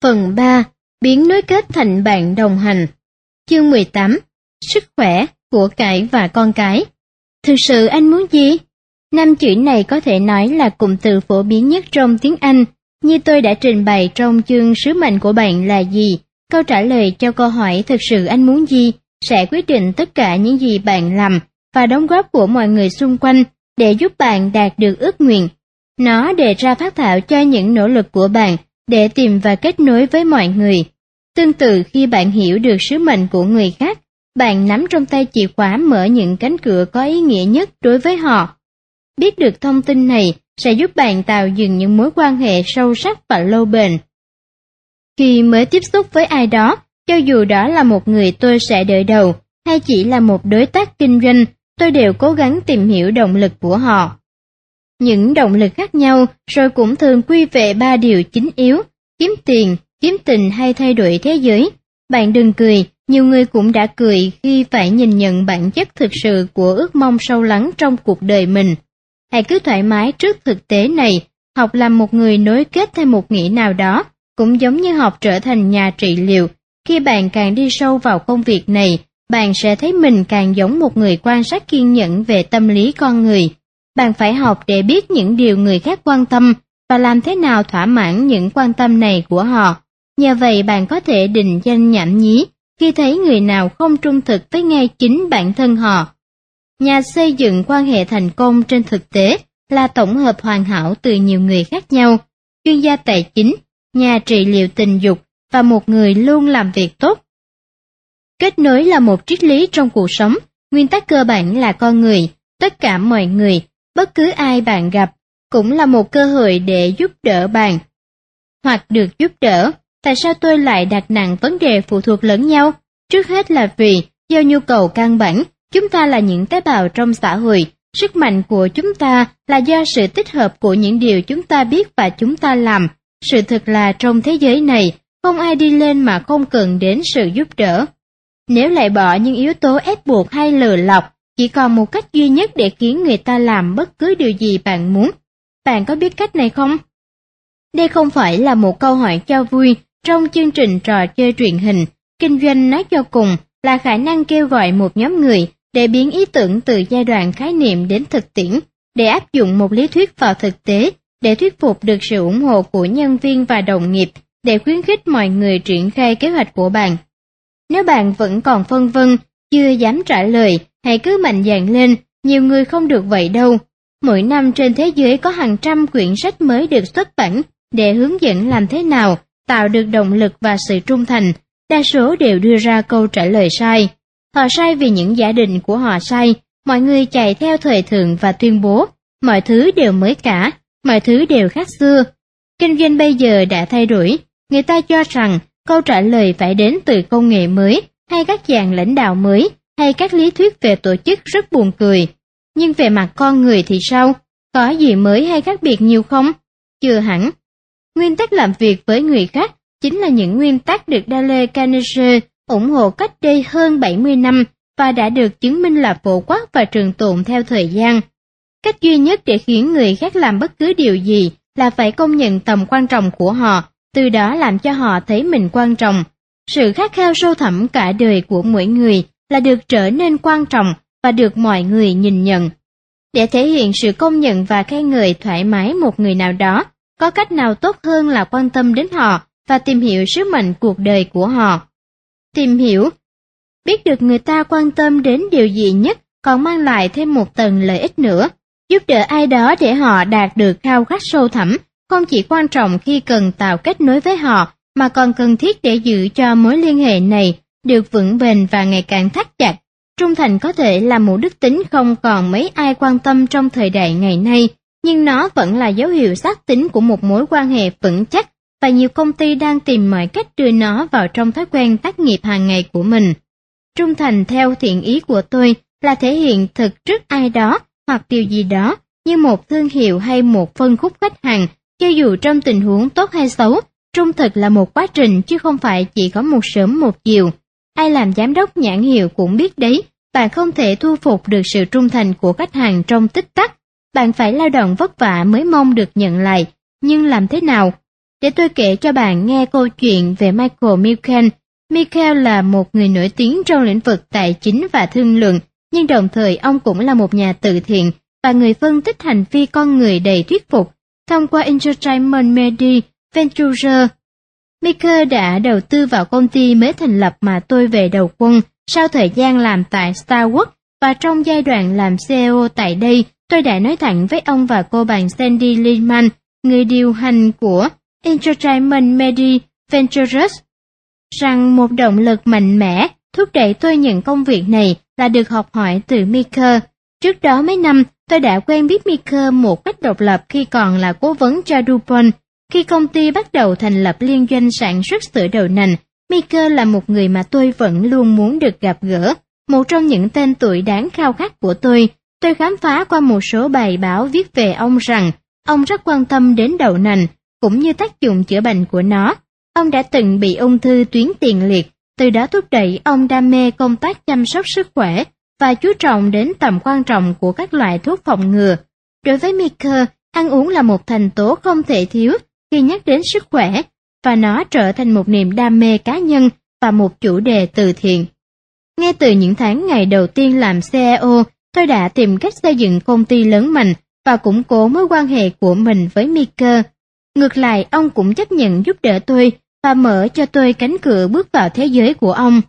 Phần 3. Biến nối kết thành bạn đồng hành. Chương 18. Sức khỏe, của cải và con cái. Thực sự anh muốn gì? 5 chữ này có thể nói là cụm từ phổ biến nhất trong tiếng Anh. Như tôi đã trình bày trong chương Sứ mệnh của bạn là gì, câu trả lời cho câu hỏi thực sự anh muốn gì sẽ quyết định tất cả những gì bạn làm và đóng góp của mọi người xung quanh để giúp bạn đạt được ước nguyện. Nó đề ra phác thảo cho những nỗ lực của bạn để tìm và kết nối với mọi người. Tương tự, khi bạn hiểu được sứ mệnh của người khác, bạn nắm trong tay chìa khóa mở những cánh cửa có ý nghĩa nhất đối với họ. Biết được thông tin này sẽ giúp bạn tạo dựng những mối quan hệ sâu sắc và lâu bền. Khi mới tiếp xúc với ai đó, cho dù đó là một người tôi sẽ đợi đầu hay chỉ là một đối tác kinh doanh, tôi đều cố gắng tìm hiểu động lực của họ. Những động lực khác nhau rồi cũng thường quy về 3 điều chính yếu: kiếm tiền, kiếm tình hay thay đổi thế giới. Bạn đừng cười, nhiều người cũng đã cười khi phải nhìn nhận bản chất thực sự của ước mong sâu lắng trong cuộc đời mình. Hãy cứ thoải mái trước thực tế này, học làm một người nối kết theo một nghĩa nào đó, cũng giống như học trở thành nhà trị liệu. Khi bạn càng đi sâu vào công việc này, bạn sẽ thấy mình càng giống một người quan sát kiên nhẫn về tâm lý con người. Bạn phải học để biết những điều người khác quan tâm và làm thế nào thỏa mãn những quan tâm này của họ. Nhờ vậy bạn có thể định danh nhảm nhí khi thấy người nào không trung thực với ngay chính bản thân họ. Nhà xây dựng quan hệ thành công trên thực tế là tổng hợp hoàn hảo từ nhiều người khác nhau: chuyên gia tài chính, nhà trị liệu tình dục và một người luôn làm việc tốt. Kết nối là một triết lý trong cuộc sống, nguyên tắc cơ bản là con người, tất cả mọi người, bất cứ ai bạn gặp, cũng là một cơ hội để giúp đỡ bạn, hoặc được giúp đỡ. Tại sao tôi lại đặt nặng vấn đề phụ thuộc lẫn nhau? Trước hết là vì, do nhu cầu căn bản, chúng ta là những tế bào trong xã hội, sức mạnh của chúng ta là do sự tích hợp của những điều chúng ta biết và chúng ta làm. Sự thực là trong thế giới này, không ai đi lên mà không cần đến sự giúp đỡ. Nếu lại bỏ những yếu tố ép buộc hay lừa lọc, chỉ còn một cách duy nhất để khiến người ta làm bất cứ điều gì bạn muốn. Bạn có biết cách này không? Đây không phải là một câu hỏi cho vui trong chương trình trò chơi truyền hình. Kinh doanh nói cho cùng là khả năng kêu gọi một nhóm người để biến ý tưởng từ giai đoạn khái niệm đến thực tiễn, để áp dụng một lý thuyết vào thực tế, để thuyết phục được sự ủng hộ của nhân viên và đồng nghiệp, để khuyến khích mọi người triển khai kế hoạch của bạn. Nếu bạn vẫn còn phân vân, chưa dám trả lời, hãy cứ mạnh dạn lên, nhiều người không được vậy đâu. Mỗi năm trên thế giới có hàng trăm quyển sách mới được xuất bản để hướng dẫn làm thế nào tạo được động lực và sự trung thành. Đa số đều đưa ra câu trả lời sai. Họ sai vì những giả định của họ sai. Mọi người chạy theo thời thượng và tuyên bố mọi thứ đều mới cả, mọi thứ đều khác xưa. Kinh doanh bây giờ đã thay đổi. Người ta cho rằng câu trả lời phải đến từ công nghệ mới, hay các dạng lãnh đạo mới, hay các lý thuyết về tổ chức rất buồn cười. Nhưng về mặt con người thì sao? Có gì mới hay khác biệt nhiều không? Chưa hẳn. Nguyên tắc làm việc với người khác chính là những nguyên tắc được Dale Carnegie ủng hộ cách đây hơn 70 năm và đã được chứng minh là phổ quát và trường tồn theo thời gian. Cách duy nhất để khiến người khác làm bất cứ điều gì là phải công nhận tầm quan trọng của họ, từ đó làm cho họ thấy mình quan trọng. Sự khát khao sâu thẳm cả đời của mỗi người là được trở nên quan trọng và được mọi người nhìn nhận. Để thể hiện sự công nhận và khen ngợi thoải mái một người nào đó, có cách nào tốt hơn là quan tâm đến họ và tìm hiểu sứ mệnh cuộc đời của họ. Tìm hiểu, biết được người ta quan tâm đến điều gì nhất còn mang lại thêm một tầng lợi ích nữa. Giúp đỡ ai đó để họ đạt được khao khát sâu thẳm, không chỉ quan trọng khi cần tạo kết nối với họ, mà còn cần thiết để giữ cho mối liên hệ này được vững bền và ngày càng thắt chặt. Trung thành có thể là một đức tính không còn mấy ai quan tâm trong thời đại ngày nay, nhưng nó vẫn là dấu hiệu xác tín của một mối quan hệ vững chắc, và nhiều công ty đang tìm mọi cách đưa nó vào trong thói quen tác nghiệp hàng ngày của mình. Trung thành theo thiện ý của tôi là thể hiện thực trước ai đó hoặc điều gì đó như một thương hiệu hay một phân khúc khách hàng, cho dù trong tình huống tốt hay xấu. Trung thực là một quá trình chứ không phải chỉ có một sớm một chiều. Ai làm giám đốc nhãn hiệu cũng biết đấy, bạn không thể thu phục được sự trung thành của khách hàng trong tích tắc. Bạn phải lao động vất vả mới mong được nhận lại, nhưng làm thế nào? để tôi kể cho bạn nghe câu chuyện về Michael Milken. Michael là một người nổi tiếng trong lĩnh vực tài chính và thương lượng, nhưng đồng thời ông cũng là một nhà từ thiện và người phân tích hành vi con người đầy thuyết phục. Thông qua Entertainment Media Ventures, Michael đã đầu tư vào công ty mới thành lập mà tôi về đầu quân sau thời gian làm tại Starwood, và trong giai đoạn làm CEO tại đây, tôi đã nói thẳng với ông và cô bạn Sandy Lehman, người điều hành của Entertainment Media Ventures, rằng một động lực mạnh mẽ thúc đẩy tôi nhận công việc này là được học hỏi từ Michael. Trước đó mấy năm, tôi đã quen biết Michael một cách độc lập khi còn là cố vấn cho DuPont. Khi công ty bắt đầu thành lập liên doanh sản xuất sữa đậu nành, Michael là một người mà tôi vẫn luôn muốn được gặp gỡ. Một trong những tên tuổi đáng khao khát của tôi khám phá qua một số bài báo viết về ông rằng ông rất quan tâm đến đậu nành, cũng như tác dụng chữa bệnh của nó. Ông đã từng bị ung thư tuyến tiền liệt, từ đó thúc đẩy ông đam mê công tác chăm sóc sức khỏe và chú trọng đến tầm quan trọng của các loại thuốc phòng ngừa. Đối với Michael, ăn uống là một thành tố không thể thiếu khi nhắc đến sức khỏe, và nó trở thành một niềm đam mê cá nhân và một chủ đề từ thiện. Ngay từ những tháng ngày đầu tiên làm CEO, tôi đã tìm cách xây dựng công ty lớn mạnh và củng cố mối quan hệ của mình với Michael. Ngược lại, ông cũng chấp nhận giúp đỡ tôi và mở cho tôi cánh cửa bước vào thế giới của ông.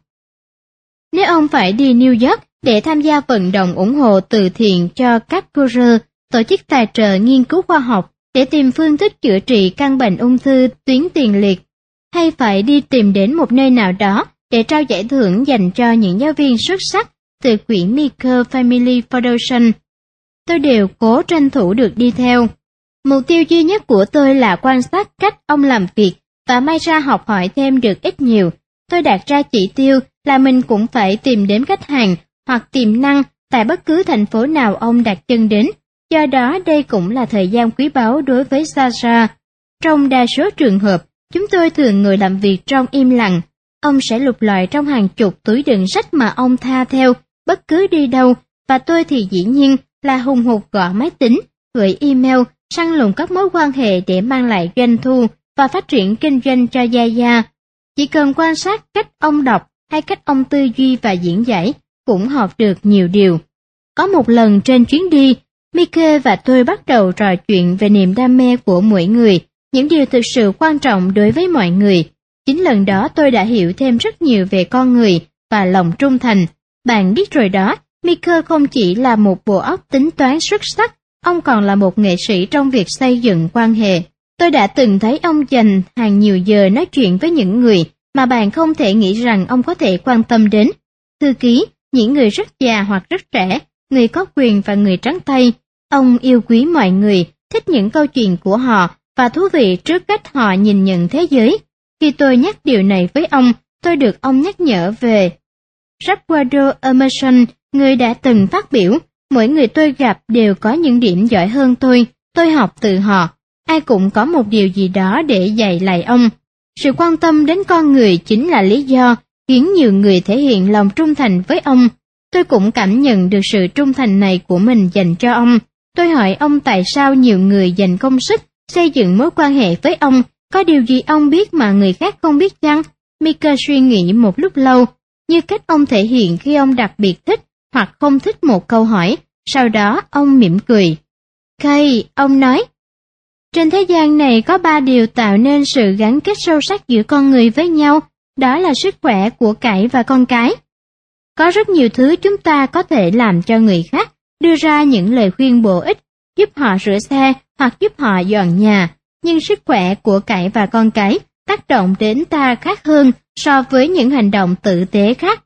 Nếu ông phải đi New York để tham gia vận động ủng hộ từ thiện cho Capcure, tổ chức tài trợ nghiên cứu khoa học để tìm phương thức chữa trị căn bệnh ung thư tuyến tiền liệt, hay phải đi tìm đến một nơi nào đó để trao giải thưởng dành cho những giáo viên xuất sắc từ quỹ Michael Family Foundation, tôi đều cố tranh thủ được đi theo. Mục tiêu duy nhất của tôi là quan sát cách ông làm việc và may ra học hỏi thêm được ít nhiều. Tôi đặt ra chỉ tiêu là mình cũng phải tìm đến khách hàng hoặc tiềm năng tại bất cứ thành phố nào ông đặt chân đến. Do đó đây cũng là thời gian quý báu đối với Sasha. Trong đa số trường hợp, chúng tôi thường ngồi làm việc trong im lặng. Ông sẽ lục lọi trong hàng chục túi đựng sách mà ông tha theo bất cứ đi đâu, và tôi thì dĩ nhiên là hùng hục gõ máy tính, gửi email, săn lùng các mối quan hệ để mang lại doanh thu và phát triển kinh doanh cho Yaya. Chỉ cần quan sát cách ông đọc hay cách ông tư duy và diễn giải, cũng học được nhiều điều. Có một lần trên chuyến đi, Michael và tôi bắt đầu trò chuyện về niềm đam mê của mỗi người, những điều thực sự quan trọng đối với mọi người. Chính lần đó tôi đã hiểu thêm rất nhiều về con người và lòng trung thành. Bạn biết rồi đó, Michael không chỉ là một bộ óc tính toán xuất sắc, ông còn là một nghệ sĩ trong việc xây dựng quan hệ. Tôi đã từng thấy ông dành hàng nhiều giờ nói chuyện với những người mà bạn không thể nghĩ rằng ông có thể quan tâm đến. Thư ký, những người rất già hoặc rất trẻ, người có quyền và người trắng tay. Ông yêu quý mọi người, thích những câu chuyện của họ và thú vị trước cách họ nhìn nhận thế giới. Khi tôi nhắc điều này với ông, tôi được ông nhắc nhở về Ralph Waldo Emerson, người đã từng phát biểu, mỗi người tôi gặp đều có những điểm giỏi hơn tôi học từ họ. Ai cũng có một điều gì đó để dạy lại ông. Sự quan tâm đến con người chính là lý do khiến nhiều người thể hiện lòng trung thành với ông. Tôi cũng cảm nhận được sự trung thành này của mình dành cho ông. Tôi hỏi ông tại sao nhiều người dành công sức xây dựng mối quan hệ với ông, có điều gì ông biết mà người khác không biết chăng? Michael suy nghĩ một lúc lâu, như cách ông thể hiện khi ông đặc biệt thích hoặc không thích một câu hỏi. Sau đó ông mỉm cười. Kay, ông nói, trên thế gian này có 3 điều tạo nên sự gắn kết sâu sắc giữa con người với nhau, đó là sức khỏe, của cải và con cái. Có rất nhiều thứ chúng ta có thể làm cho người khác, đưa ra những lời khuyên bổ ích, giúp họ rửa xe hoặc giúp họ dọn nhà, nhưng sức khỏe, của cải và con cái tác động đến ta khác hơn so với những hành động tử tế khác.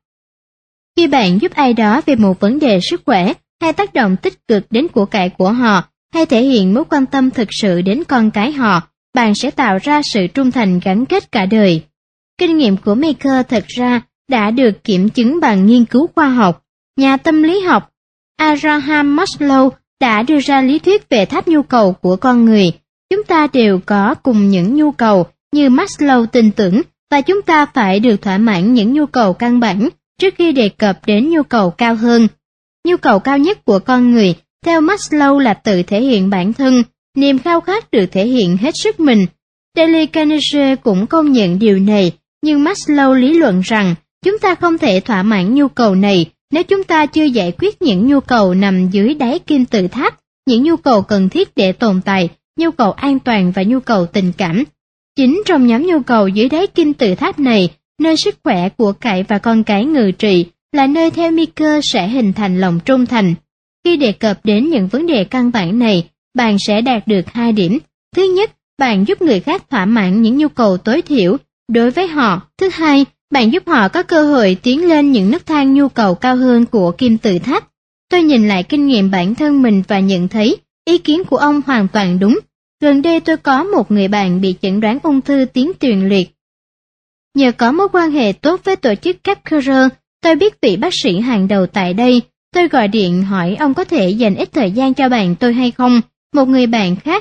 Khi bạn giúp ai đó về một vấn đề sức khỏe hay tác động tích cực đến của cải của họ, hay thể hiện mối quan tâm thực sự đến con cái họ, bạn sẽ tạo ra sự trung thành gắn kết cả đời. Kinh nghiệm của Michael thật ra đã được kiểm chứng bằng nghiên cứu khoa học. Nhà tâm lý học Abraham Maslow đã đưa ra lý thuyết về tháp nhu cầu của con người. Chúng ta đều có cùng những nhu cầu như Maslow tin tưởng, và chúng ta phải được thỏa mãn những nhu cầu căn bản trước khi đề cập đến nhu cầu cao hơn. Nhu cầu cao nhất của con người theo Maslow là tự thể hiện bản thân, niềm khao khát được thể hiện hết sức mình. Dale Carnegie cũng công nhận điều này, nhưng Maslow lý luận rằng chúng ta không thể thỏa mãn nhu cầu này nếu chúng ta chưa giải quyết những nhu cầu nằm dưới đáy kim tự tháp, những nhu cầu cần thiết để tồn tại, nhu cầu an toàn và nhu cầu tình cảm. Chính trong nhóm nhu cầu dưới đáy kim tự tháp này, nơi sức khỏe, của cải và con cái ngự trị là nơi theo Meeker sẽ hình thành lòng trung thành. Khi đề cập đến những vấn đề căn bản này, bạn sẽ đạt được 2 điểm. Thứ nhất, bạn giúp người khác thỏa mãn những nhu cầu tối thiểu đối với họ. Thứ hai, bạn giúp họ có cơ hội tiến lên những nấc thang nhu cầu cao hơn của kim tự tháp. Tôi nhìn lại kinh nghiệm bản thân mình và nhận thấy ý kiến của ông hoàn toàn đúng. Gần đây tôi có một người bạn bị chẩn đoán ung thư tuyến tiền liệt. Nhờ có mối quan hệ tốt với tổ chức Capcom, tôi biết vị bác sĩ hàng đầu tại đây. Tôi gọi điện hỏi ông có thể dành ít thời gian cho bạn tôi hay không. Một người bạn khác,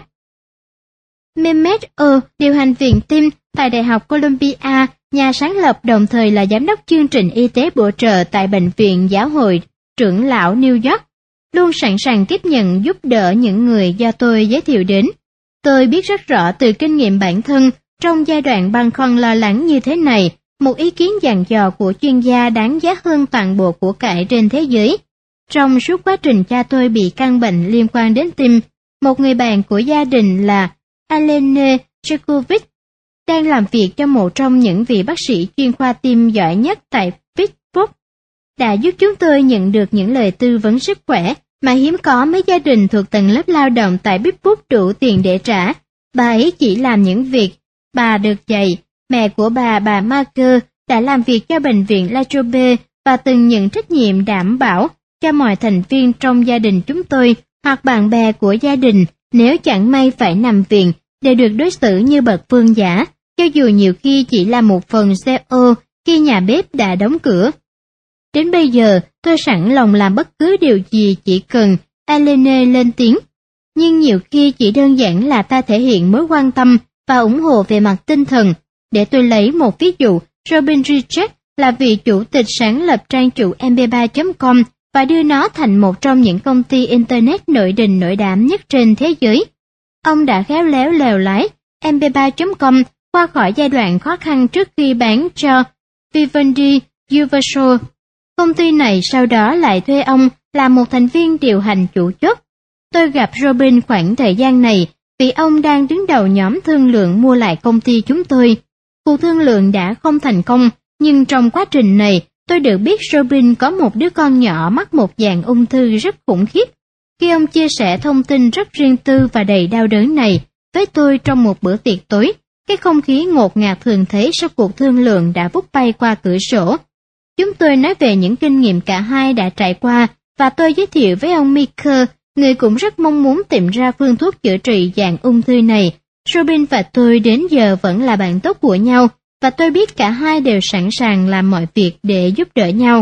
Mehmet điều hành viện tim tại Đại học Columbia, nhà sáng lập đồng thời là giám đốc chương trình y tế bổ trợ tại Bệnh viện Giáo hội Trưởng lão New York, luôn sẵn sàng tiếp nhận giúp đỡ những người do tôi giới thiệu đến. Tôi biết rất rõ từ kinh nghiệm bản thân, trong giai đoạn băn khoăn lo lắng như thế này, một ý kiến dặn dò của chuyên gia đáng giá hơn toàn bộ của cải trên thế giới. Trong suốt quá trình cha tôi bị căn bệnh liên quan đến tim, một người bạn của gia đình là Alene Chekovic đang làm việc cho một trong những vị bác sĩ chuyên khoa tim giỏi nhất tại Pittsburgh, đã giúp chúng tôi nhận được những lời tư vấn sức khỏe mà hiếm có mấy gia đình thuộc tầng lớp lao động tại Pittsburgh đủ tiền để trả. Bà ấy chỉ làm những việc bà được dạy. Mẹ của bà Marker, đã làm việc cho bệnh viện La Trobe và từng nhận trách nhiệm đảm bảo cho mọi thành viên trong gia đình chúng tôi hoặc bạn bè của gia đình nếu chẳng may phải nằm viện đều được đối xử như bậc vương giả, cho dù nhiều khi chỉ là một phần CO khi nhà bếp đã đóng cửa. Đến bây giờ, tôi sẵn lòng làm bất cứ điều gì chỉ cần Alene lên tiếng. Nhưng nhiều khi chỉ đơn giản là ta thể hiện mối quan tâm và ủng hộ về mặt tinh thần. Để tôi lấy một ví dụ, Robin Richards là vị chủ tịch sáng lập trang chủ mp3.com và đưa nó thành một trong những công ty Internet nổi đình nổi đám nhất trên thế giới. Ông đã khéo léo lèo lái mp3.com qua khỏi giai đoạn khó khăn trước khi bán cho Vivendi Universal. Công ty này sau đó lại thuê ông là một thành viên điều hành chủ chốt. Tôi gặp Robin khoảng thời gian này vì ông đang đứng đầu nhóm thương lượng mua lại công ty chúng tôi. Cuộc thương lượng đã không thành công, nhưng trong quá trình này, tôi được biết Robin có một đứa con nhỏ mắc một dạng ung thư rất khủng khiếp. Khi ông chia sẻ thông tin rất riêng tư và đầy đau đớn này với tôi trong một bữa tiệc tối, cái không khí ngột ngạt thường thấy sau cuộc thương lượng đã vút bay qua cửa sổ. Chúng tôi nói về những kinh nghiệm cả hai đã trải qua và tôi giới thiệu với ông Meeker, người cũng rất mong muốn tìm ra phương thuốc chữa trị dạng ung thư này. Robin và tôi đến giờ vẫn là bạn tốt của nhau và tôi biết cả hai đều sẵn sàng làm mọi việc để giúp đỡ nhau.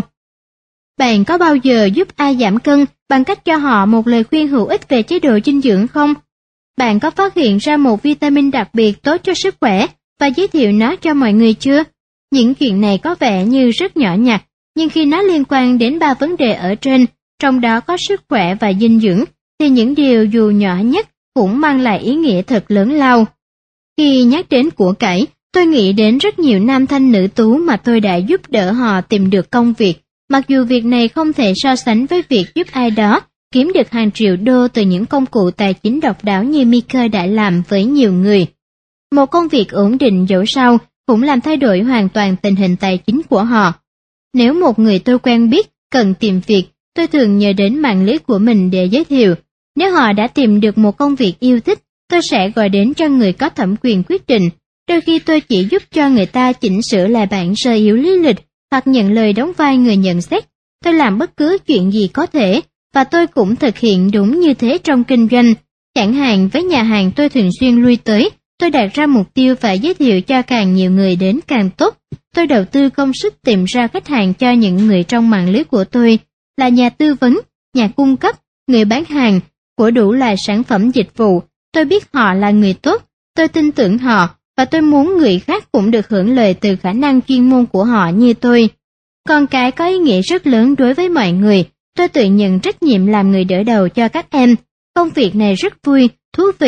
Bạn có bao giờ giúp ai giảm cân bằng cách cho họ một lời khuyên hữu ích về chế độ dinh dưỡng không? Bạn có phát hiện ra một vitamin đặc biệt tốt cho sức khỏe và giới thiệu nó cho mọi người chưa? Những chuyện này có vẻ như rất nhỏ nhặt, nhưng khi nó liên quan đến 3 vấn đề ở trên, trong đó có sức khỏe và dinh dưỡng, thì những điều dù nhỏ nhất cũng mang lại ý nghĩa thật lớn lao. Khi nhắc đến của cải, tôi nghĩ đến rất nhiều nam thanh nữ tú mà tôi đã giúp đỡ họ tìm được công việc, mặc dù việc này không thể so sánh với việc giúp ai đó kiếm được hàng triệu đô từ những công cụ tài chính độc đáo như Meeker đã làm với nhiều người. Một công việc ổn định dẫu sao cũng làm thay đổi hoàn toàn tình hình tài chính của họ. Nếu một người tôi quen biết cần tìm việc, tôi thường nhờ đến mạng lưới của mình để giới thiệu. Nếu họ đã tìm được một công việc yêu thích, tôi sẽ gọi đến cho người có thẩm quyền quyết định. Đôi khi tôi chỉ giúp cho người ta chỉnh sửa lại bản sơ yếu lý lịch hoặc nhận lời đóng vai người nhận xét. Tôi làm bất cứ chuyện gì có thể, và tôi cũng thực hiện đúng như thế trong kinh doanh. Chẳng hạn với nhà hàng tôi thường xuyên lui tới, tôi đặt ra mục tiêu phải giới thiệu cho càng nhiều người đến càng tốt. Tôi đầu tư công sức tìm ra khách hàng cho những người trong mạng lưới của tôi, là nhà tư vấn, nhà cung cấp, người bán hàng, của đủ loại sản phẩm dịch vụ. Tôi biết họ là người tốt, tôi tin tưởng họ, và tôi muốn người khác cũng được hưởng lợi từ khả năng chuyên môn của họ như tôi. Con cái có ý nghĩa rất lớn đối với mọi người. Tôi tự nhận trách nhiệm làm người đỡ đầu cho các em. Công việc này rất vui, thú vị,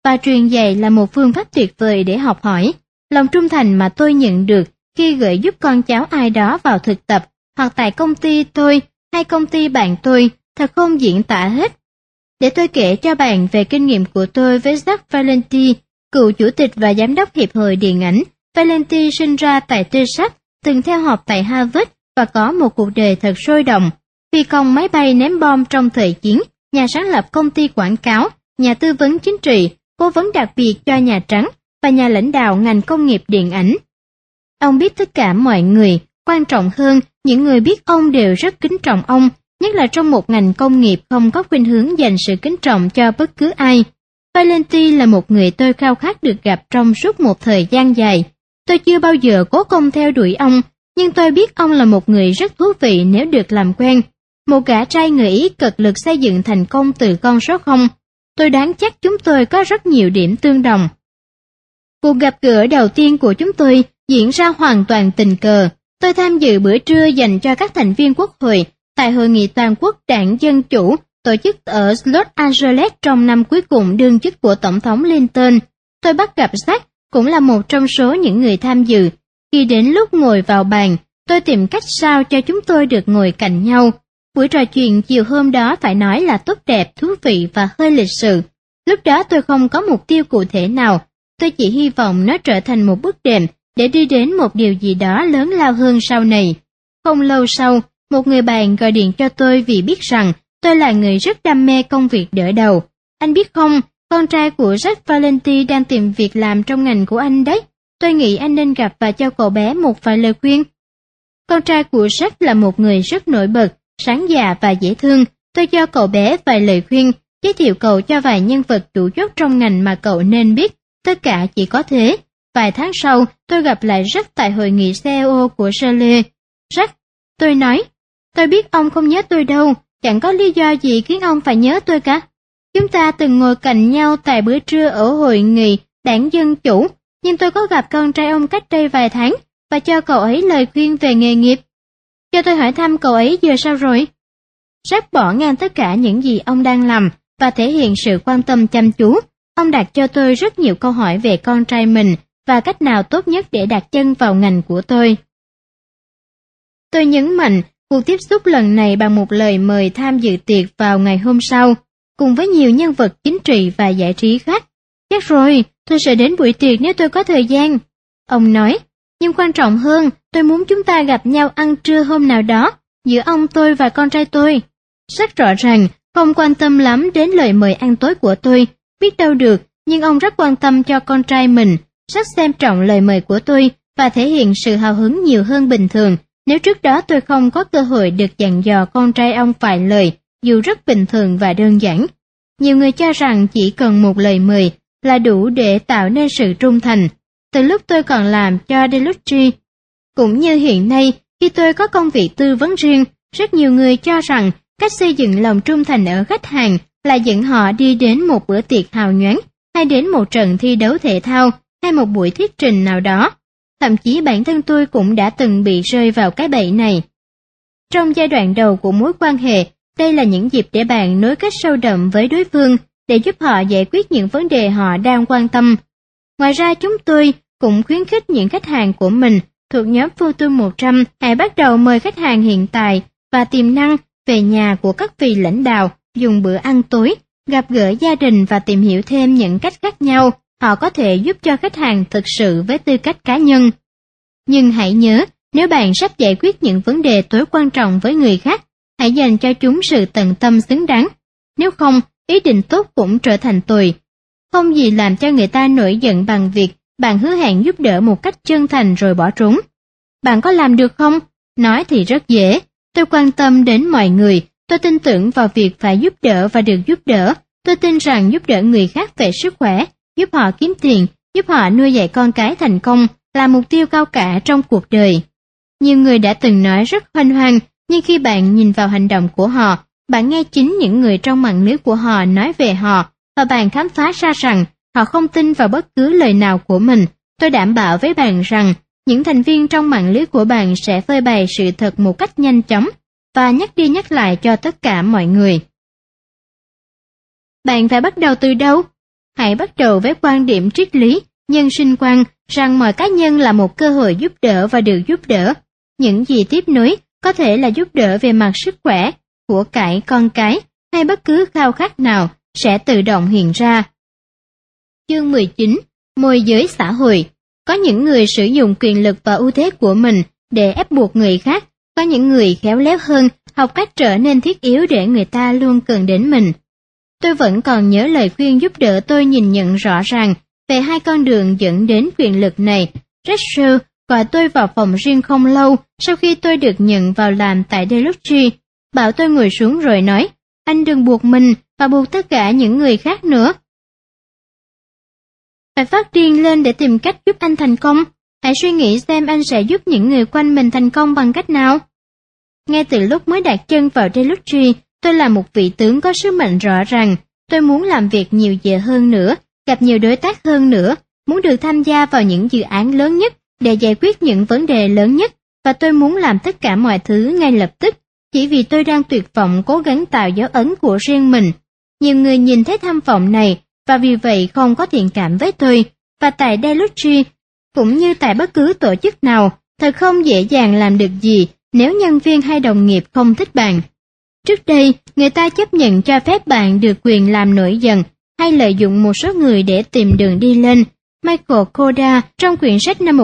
và truyền dạy là một phương pháp tuyệt vời để học hỏi. Lòng trung thành mà tôi nhận được khi gửi giúp con cháu ai đó vào thực tập, hoặc tại công ty tôi hay công ty bạn tôi, thật không diễn tả hết. Để tôi kể cho bạn về kinh nghiệm của tôi với Jacques Valenti, cựu chủ tịch và giám đốc Hiệp hội Điện ảnh. Valenti sinh ra tại Texas, từng theo học tại Harvard và có một cuộc đời thật sôi động. Phi công máy bay ném bom trong thời chiến, nhà sáng lập công ty quảng cáo, nhà tư vấn chính trị, cố vấn đặc biệt cho Nhà Trắng và nhà lãnh đạo ngành công nghiệp điện ảnh. Ông biết tất cả mọi người, quan trọng hơn, những người biết ông đều rất kính trọng ông, nhất là trong một ngành công nghiệp không có khuynh hướng dành sự kính trọng cho bất cứ ai. Valenti là một người tôi khao khát được gặp trong suốt một thời gian dài. Tôi chưa bao giờ cố công theo đuổi ông, nhưng tôi biết ông là một người rất thú vị nếu được làm quen. Một gã trai người Ý cực lực xây dựng thành công từ con số 0. Tôi đoán chắc chúng tôi có rất nhiều điểm tương đồng. Cuộc gặp gỡ đầu tiên của chúng tôi diễn ra hoàn toàn tình cờ. Tôi tham dự bữa trưa dành cho các thành viên quốc hội tại Hội nghị toàn quốc Đảng Dân Chủ tổ chức ở Los Angeles trong năm cuối cùng đương chức của Tổng thống Lincoln. Tôi bắt gặp Jack, cũng là một trong số những người tham dự. Khi đến lúc ngồi vào bàn, tôi tìm cách sao cho chúng tôi được ngồi cạnh nhau. Buổi trò chuyện chiều hôm đó phải nói là tốt đẹp, thú vị và hơi lịch sự. Lúc đó tôi không có mục tiêu cụ thể nào, tôi chỉ hy vọng nó trở thành một bước đệm để đi đến một điều gì đó lớn lao hơn sau này. Không lâu sau, một người bạn gọi điện cho tôi vì biết rằng tôi là người rất đam mê công việc đỡ đầu. Anh biết không, con trai của Jacques Valenti đang tìm việc làm trong ngành của anh đấy. Tôi nghĩ anh nên gặp và cho cậu bé một vài lời khuyên. Con trai của Jacques là một người rất nổi bật, sáng dạ và dễ thương. Tôi cho cậu bé vài lời khuyên, giới thiệu cậu cho vài nhân vật chủ chốt trong ngành mà cậu nên biết. Tất cả chỉ có thế. Vài tháng sau, tôi gặp lại Jacques tại hội nghị CEO của Shirley. Jacques, tôi nói, tôi biết ông không nhớ tôi đâu, chẳng có lý do gì khiến ông phải nhớ tôi cả. Chúng ta từng ngồi cạnh nhau tại bữa trưa ở hội nghị Đảng Dân Chủ, nhưng tôi có gặp con trai ông cách đây vài tháng và cho cậu ấy lời khuyên về nghề nghiệp. Cho tôi hỏi thăm cậu ấy giờ sao rồi? Jacques bỏ ngang tất cả những gì ông đang làm và thể hiện sự quan tâm chăm chú. Ông đặt cho tôi rất nhiều câu hỏi về con trai mình và cách nào tốt nhất để đặt chân vào ngành của tôi. Tôi nhấn mạnh cuộc tiếp xúc lần này bằng một lời mời tham dự tiệc vào ngày hôm sau, cùng với nhiều nhân vật chính trị và giải trí khác. Chắc rồi, tôi sẽ đến buổi tiệc nếu tôi có thời gian. Ông nói, nhưng quan trọng hơn, tôi muốn chúng ta gặp nhau ăn trưa hôm nào đó, giữa ông tôi và con trai tôi. Rất rõ ràng, không quan tâm lắm đến lời mời ăn tối của tôi, biết đâu được, nhưng ông rất quan tâm cho con trai mình, rất xem trọng lời mời của tôi và thể hiện sự hào hứng nhiều hơn bình thường. Nếu trước đó tôi không có cơ hội được dặn dò con trai ông vài lời, dù rất bình thường và đơn giản. Nhiều người cho rằng chỉ cần một lời mời là đủ để tạo nên sự trung thành. Từ lúc tôi còn làm cho Deloitte, cũng như hiện nay khi tôi có công việc tư vấn riêng, rất nhiều người cho rằng cách xây dựng lòng trung thành ở khách hàng là dẫn họ đi đến một bữa tiệc hào nhoáng, hay đến một trận thi đấu thể thao, hay một buổi thuyết trình nào đó. Thậm chí bản thân tôi cũng đã từng bị rơi vào cái bẫy này. Trong giai đoạn đầu của mối quan hệ, đây là những dịp để bạn nối kết sâu đậm với đối phương, để giúp họ giải quyết những vấn đề họ đang quan tâm. Ngoài ra chúng tôi cũng khuyến khích những khách hàng của mình thuộc nhóm Fortune 100 hãy bắt đầu mời khách hàng hiện tại và tiềm năng về nhà của các vị lãnh đạo, dùng bữa ăn tối, gặp gỡ gia đình và tìm hiểu thêm những cách khác nhau họ có thể giúp cho khách hàng thực sự với tư cách cá nhân. Nhưng hãy nhớ, nếu bạn sắp giải quyết những vấn đề tối quan trọng với người khác, hãy dành cho chúng sự tận tâm xứng đáng. Nếu không, ý định tốt cũng trở thành tồi. Không gì làm cho người ta nổi giận bằng việc bạn hứa hẹn giúp đỡ một cách chân thành rồi bỏ trốn. Bạn có làm được không? Nói thì rất dễ. Tôi quan tâm đến mọi người. Tôi tin tưởng vào việc phải giúp đỡ và được giúp đỡ. Tôi tin rằng giúp đỡ người khác về sức khỏe, giúp họ kiếm tiền, giúp họ nuôi dạy con cái thành công là mục tiêu cao cả trong cuộc đời. Nhiều người đã từng nói rất hoành hoang, nhưng khi bạn nhìn vào hành động của họ, bạn nghe chính những người trong mạng lưới của họ nói về họ, và bạn khám phá ra rằng họ không tin vào bất cứ lời nào của mình. Tôi đảm bảo với bạn rằng những thành viên trong mạng lưới của bạn sẽ phơi bày sự thật một cách nhanh chóng và nhắc đi nhắc lại cho tất cả mọi người. Bạn phải bắt đầu từ đâu? hãy bắt đầu với quan điểm triết lý, nhân sinh quan rằng mọi cá nhân là một cơ hội giúp đỡ và được giúp đỡ. Những gì tiếp nối có thể là giúp đỡ về mặt sức khỏe, của cải, con cái hay bất cứ khao khát nào sẽ tự động hiện ra. Chương 19. Môi giới xã hội. Có những người sử dụng quyền lực và ưu thế của mình để ép buộc người khác, có những người khéo léo hơn, học cách trở nên thiết yếu để người ta luôn cần đến mình. Tôi vẫn còn nhớ lời khuyên giúp đỡ tôi nhìn nhận rõ ràng về hai con đường dẫn đến quyền lực này. Rachel gọi tôi vào phòng riêng không lâu sau khi tôi được nhận vào làm tại Deluxe, bảo tôi ngồi xuống rồi nói, anh đừng buộc mình và buộc tất cả những người khác nữa. Phải phát điên lên để tìm cách giúp anh thành công. Hãy suy nghĩ xem anh sẽ giúp những người quanh mình thành công bằng cách nào. Ngay từ lúc mới đặt chân vào Deluxe, tôi là một vị tướng có sứ mệnh rõ ràng. Tôi muốn làm việc nhiều giờ hơn nữa, gặp nhiều đối tác hơn nữa, muốn được tham gia vào những dự án lớn nhất để giải quyết những vấn đề lớn nhất, và tôi muốn làm tất cả mọi thứ ngay lập tức, chỉ vì tôi đang tuyệt vọng cố gắng tạo dấu ấn của riêng mình. Nhiều người nhìn thấy tham vọng này và vì vậy không có thiện cảm với tôi, và tại Deluxe cũng như tại bất cứ tổ chức nào, thật không dễ dàng làm được gì nếu nhân viên hay đồng nghiệp không thích bạn. Trước đây, người ta chấp nhận cho phép bạn được quyền làm nổi giận hay lợi dụng một số người để tìm đường đi lên. Michael Koda trong quyển sách năm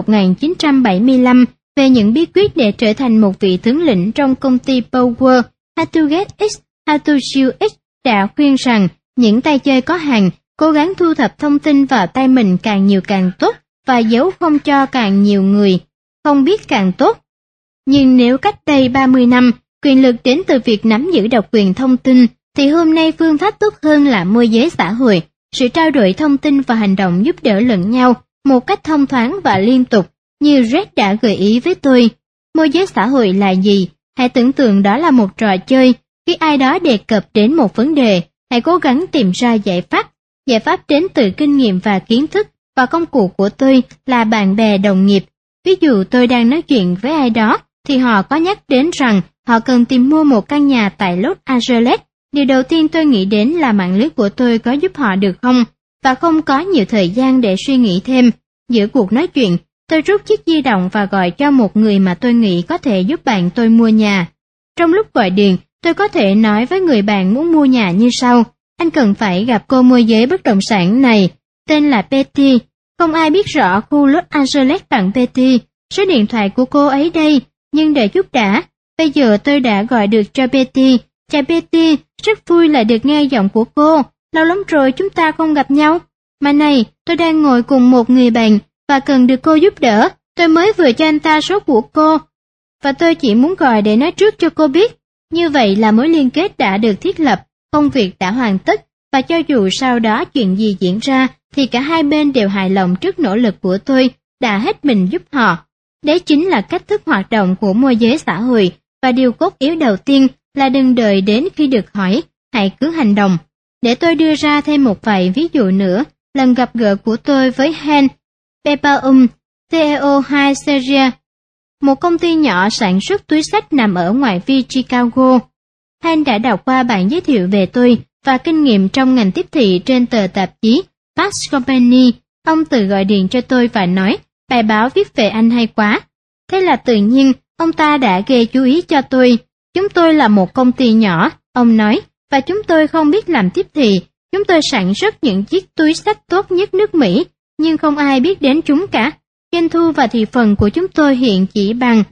1975 về những bí quyết để trở thành một vị tướng lĩnh trong công ty Power, How to Get X, How to Shield X đã khuyên rằng những tay chơi có hàng cố gắng thu thập thông tin vào tay mình càng nhiều càng tốt và giấu không cho càng nhiều người không biết càng tốt. Nhưng nếu cách đây 30 năm, quyền lực đến từ việc nắm giữ độc quyền thông tin, thì hôm nay phương pháp tốt hơn là môi giới xã hội, sự trao đổi thông tin và hành động giúp đỡ lẫn nhau một cách thông thoáng và liên tục, như Red đã gợi ý với tôi. Môi giới xã hội là gì? Hãy tưởng tượng đó là một trò chơi. Khi ai đó đề cập đến một vấn đề, hãy cố gắng tìm ra giải pháp. Giải pháp đến từ kinh nghiệm và kiến thức, và công cụ của tôi là bạn bè đồng nghiệp. Ví dụ tôi đang nói chuyện với ai đó, thì họ có nhắc đến rằng họ cần tìm mua một căn nhà tại Los Angeles. Điều đầu tiên tôi nghĩ đến là mạng lưới của tôi có giúp họ được không, và không có nhiều thời gian để suy nghĩ thêm. Giữa cuộc nói chuyện, tôi rút chiếc di động và gọi cho một người mà tôi nghĩ có thể giúp bạn tôi mua nhà. Trong lúc gọi điện, tôi có thể nói với người bạn muốn mua nhà như sau: anh cần phải gặp cô môi giới bất động sản này, tên là Betty. Không ai biết rõ khu Los Angeles bằng Betty. Số điện thoại của cô ấy đây, nhưng đợi chút đã. Bây giờ tôi đã gọi được cho Betty. Chào Betty, rất vui lại được nghe giọng của cô. Lâu lắm rồi chúng ta không gặp nhau. Mà này, tôi đang ngồi cùng một người bạn và cần được cô giúp đỡ. Tôi mới vừa cho anh ta số của cô, và tôi chỉ muốn gọi để nói trước cho cô biết. Như vậy là mối liên kết đã được thiết lập, công việc đã hoàn tất, và cho dù sau đó chuyện gì diễn ra, thì cả hai bên đều hài lòng trước nỗ lực của tôi đã hết mình giúp họ. Đấy chính là cách thức hoạt động của môi giới xã hội, và điều cốt yếu đầu tiên là đừng đợi đến khi được hỏi, hãy cứ hành động. Để tôi đưa ra thêm một vài ví dụ nữa. Lần gặp gỡ của tôi với Hans Bebaum, CEO 2 Seria, một công ty nhỏ sản xuất túi xách nằm ở ngoại vi Chicago. Hans đã đọc qua bản giới thiệu về tôi và kinh nghiệm trong ngành tiếp thị trên tờ tạp chí Fast Company. Ông tự gọi điện cho tôi và nói, bài báo viết về anh hay quá. Thế là tự nhiên, ông ta đã gây chú ý cho tôi. Chúng tôi là một công ty nhỏ, ông nói, và chúng tôi không biết làm tiếp thị. Chúng tôi sản xuất những chiếc túi xách tốt nhất nước Mỹ, nhưng không ai biết đến chúng cả. Doanh thu và thị phần của chúng tôi hiện chỉ bằng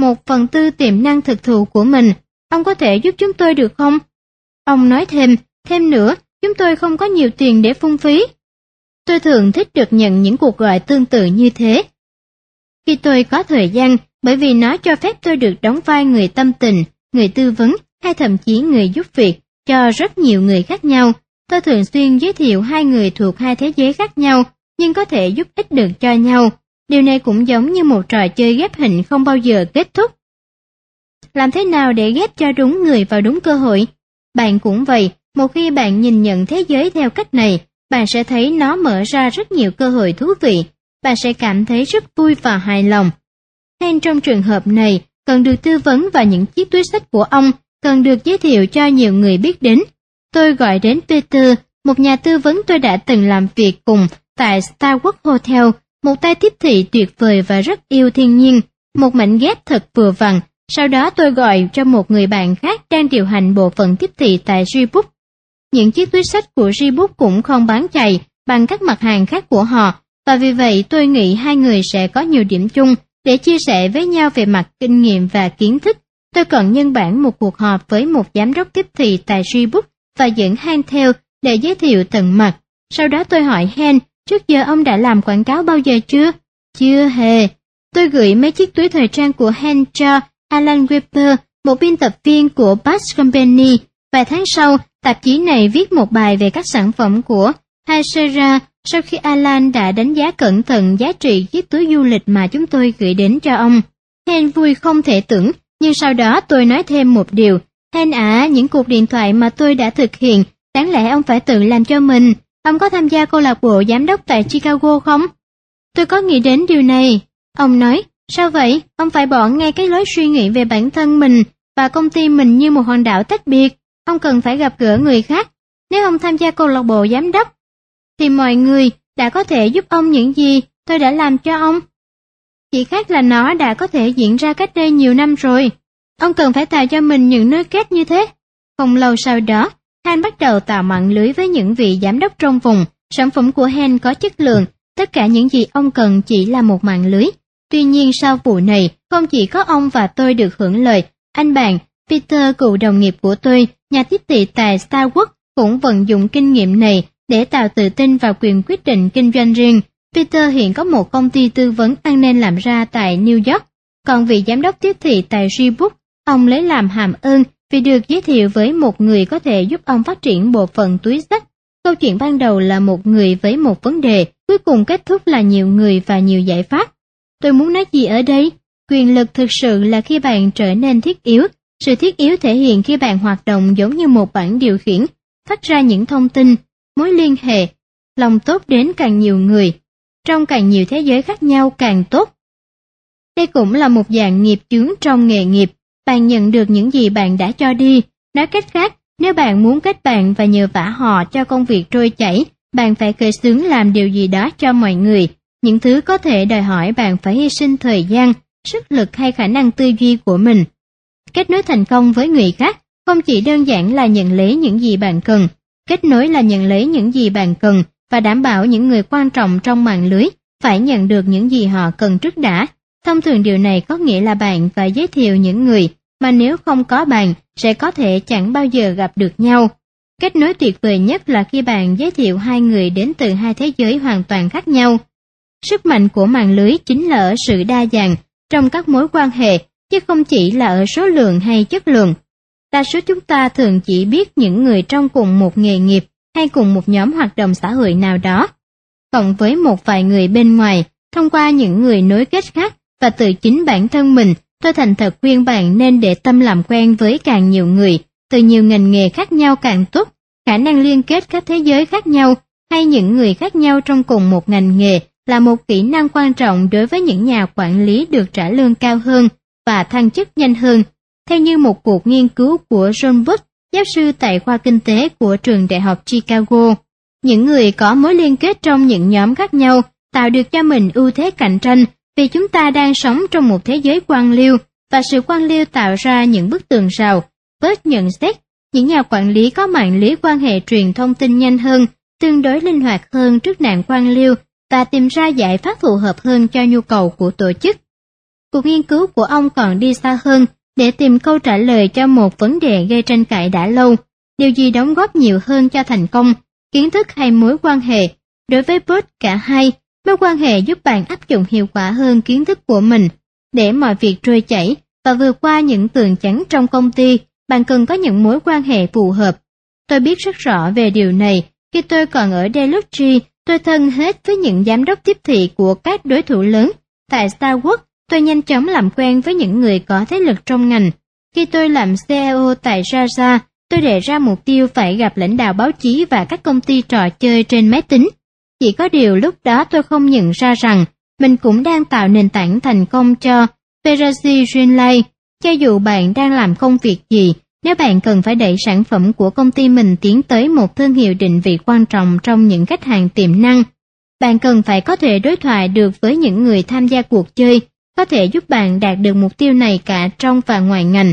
1/4 tiềm năng thực thụ của mình. Ông có thể giúp chúng tôi được không? Ông nói thêm nữa, chúng tôi không có nhiều tiền để phung phí. Tôi thường thích được nhận những cuộc gọi tương tự như thế khi tôi có thời gian, bởi vì nó cho phép tôi được đóng vai người tâm tình, người tư vấn hay thậm chí người giúp việc cho rất nhiều người khác nhau. Tôi thường xuyên giới thiệu hai người thuộc hai thế giới khác nhau, nhưng có thể giúp ích được cho nhau. Điều này cũng giống như một trò chơi ghép hình không bao giờ kết thúc. Làm thế nào để ghép cho đúng người vào đúng cơ hội? Bạn cũng vậy, một khi bạn nhìn nhận thế giới theo cách này, bạn sẽ thấy nó mở ra rất nhiều cơ hội thú vị. Bạn sẽ cảm thấy rất vui và hài lòng. Hay trong trường hợp này, cần được tư vấn và những chiếc túi xách của ông cần được giới thiệu cho nhiều người biết đến. Tôi gọi đến Peter một nhà tư vấn tôi đã từng làm việc cùng tại Starwood Hotel, một tay tiếp thị tuyệt vời và rất yêu thiên nhiên, một mảnh ghép thật vừa vặn. Sau đó tôi gọi cho một người bạn khác đang điều hành bộ phận tiếp thị tại Reebok. Những chiếc túi xách của Reebok cũng không bán chạy bằng các mặt hàng khác của họ, và vì vậy tôi nghĩ hai người sẽ có nhiều điểm chung để chia sẻ với nhau về mặt kinh nghiệm và kiến thức. Tôi còn nhân bản một cuộc họp với một giám đốc tiếp thị tại Reebok và dẫn Han theo để giới thiệu tận mặt. Sau đó tôi hỏi Han, trước giờ ông đã làm quảng cáo bao giờ chưa? Chưa hề. Tôi gửi mấy chiếc túi thời trang của Han cho Alan Weber, một biên tập viên của Bass Company. Vài tháng sau, tạp chí này viết một bài về các sản phẩm của Hasera sau khi Alan đã đánh giá cẩn thận giá trị chiếc túi du lịch mà chúng tôi gửi đến cho ông. Han vui không thể tưởng, nhưng sau đó tôi nói thêm một điều. Han những cuộc điện thoại mà tôi đã thực hiện, đáng lẽ ông phải tự làm cho mình. Ông có tham gia câu lạc bộ giám đốc tại Chicago không? Tôi có nghĩ đến điều này. Ông nói, sao vậy? Ông phải bỏ ngay cái lối suy nghĩ về bản thân mình và công ty mình như một hòn đảo tách biệt. Ông cần phải gặp gỡ người khác. Nếu ông tham gia câu lạc bộ giám đốc, thì mọi người đã có thể giúp ông những gì tôi đã làm cho ông. Chỉ khác là nó đã có thể diễn ra cách đây nhiều năm rồi. Ông cần phải tạo cho mình những nối kết như thế. Không lâu sau đó, Han bắt đầu tạo mạng lưới với những vị giám đốc trong vùng. Sản phẩm của Han có chất lượng, tất cả những gì ông cần chỉ là một mạng lưới. Tuy nhiên sau vụ này, không chỉ có ông và tôi được hưởng lợi, anh bạn Peter, cựu đồng nghiệp của tôi, nhà tiếp thị tại Starwood, cũng vận dụng kinh nghiệm này để tạo tự tin vào quyền quyết định kinh doanh riêng. Peter hiện có một công ty tư vấn ăn nên làm ra tại New York, còn vị giám đốc tiếp thị tại Reebok, ông lấy làm hàm ơn vì được giới thiệu với một người có thể giúp ông phát triển bộ phận túi xách. Câu chuyện ban đầu là một người với một vấn đề, cuối cùng kết thúc là nhiều người và nhiều giải pháp. Tôi muốn nói gì ở đây? Quyền lực thực sự là khi bạn trở nên thiết yếu. Sự thiết yếu thể hiện khi bạn hoạt động giống như một bảng điều khiển, phát ra những thông tin, mối liên hệ, lòng tốt đến càng nhiều người, trong càng nhiều thế giới khác nhau càng tốt. Đây cũng là một dạng nghiệp chướng trong nghề nghiệp, bạn nhận được những gì bạn đã cho đi. Nói cách khác, nếu bạn muốn kết bạn và nhờ vả họ cho công việc trôi chảy, bạn phải khởi xướng làm điều gì đó cho mọi người. Những thứ có thể đòi hỏi bạn phải hy sinh thời gian, sức lực hay khả năng tư duy của mình. Kết nối thành công với người khác không chỉ đơn giản là nhận lấy những gì bạn cần. Kết nối là nhận lấy những gì bạn cần và đảm bảo những người quan trọng trong mạng lưới phải nhận được những gì họ cần trước đã. Thông thường điều này có nghĩa là bạn phải giới thiệu những người mà nếu không có bạn sẽ có thể chẳng bao giờ gặp được nhau. Kết nối tuyệt vời nhất là khi bạn giới thiệu hai người đến từ hai thế giới hoàn toàn khác nhau. Sức mạnh của mạng lưới chính là ở sự đa dạng trong các mối quan hệ, chứ không chỉ là ở số lượng hay chất lượng. Đa số chúng ta thường chỉ biết những người trong cùng một nghề nghiệp hay cùng một nhóm hoạt động xã hội nào đó. Cộng với một vài người bên ngoài, thông qua những người nối kết khác và từ chính bản thân mình, tôi thành thật khuyên bạn nên để tâm làm quen với càng nhiều người, từ nhiều ngành nghề khác nhau càng tốt. Khả năng liên kết các thế giới khác nhau hay những người khác nhau trong cùng một ngành nghề là một kỹ năng quan trọng đối với những nhà quản lý được trả lương cao hơn và thăng chức nhanh hơn. Theo như một cuộc nghiên cứu của John Bush, giáo sư tại khoa kinh tế của trường đại học Chicago, những người có mối liên kết trong những nhóm khác nhau tạo được cho mình ưu thế cạnh tranh vì chúng ta đang sống trong một thế giới quan liêu và sự quan liêu tạo ra những bức tường rào. Bush nhận xét, những nhà quản lý có mạng lưới quan hệ truyền thông tin nhanh hơn, tương đối linh hoạt hơn trước nạn quan liêu và tìm ra giải pháp phù hợp hơn cho nhu cầu của tổ chức. Cuộc nghiên cứu của ông còn đi xa hơn để tìm câu trả lời cho một vấn đề gây tranh cãi đã lâu. Điều gì đóng góp nhiều hơn cho thành công, kiến thức hay mối quan hệ? Đối với Bush, cả hai. Mối quan hệ giúp bạn áp dụng hiệu quả hơn kiến thức của mình. Để mọi việc trôi chảy và vượt qua những tường chắn trong công ty, bạn cần có những mối quan hệ phù hợp. Tôi biết rất rõ về điều này. Khi tôi còn ở Deluxe, tôi thân hết với những giám đốc tiếp thị của các đối thủ lớn. Tại Starwood, tôi nhanh chóng làm quen với những người có thế lực trong ngành. Khi tôi làm CEO tại Raza, tôi đề ra mục tiêu phải gặp lãnh đạo báo chí và các công ty trò chơi trên máy tính. Chỉ có điều lúc đó tôi không nhận ra rằng mình cũng đang tạo nền tảng thành công cho Ferrari Greenlight. Cho dù bạn đang làm công việc gì, Nếu bạn cần phải đẩy sản phẩm của công ty mình tiến tới một thương hiệu định vị quan trọng trong những khách hàng tiềm năng, bạn cần phải có thể đối thoại được với những người tham gia cuộc chơi, có thể giúp bạn đạt được mục tiêu này cả trong và ngoài ngành.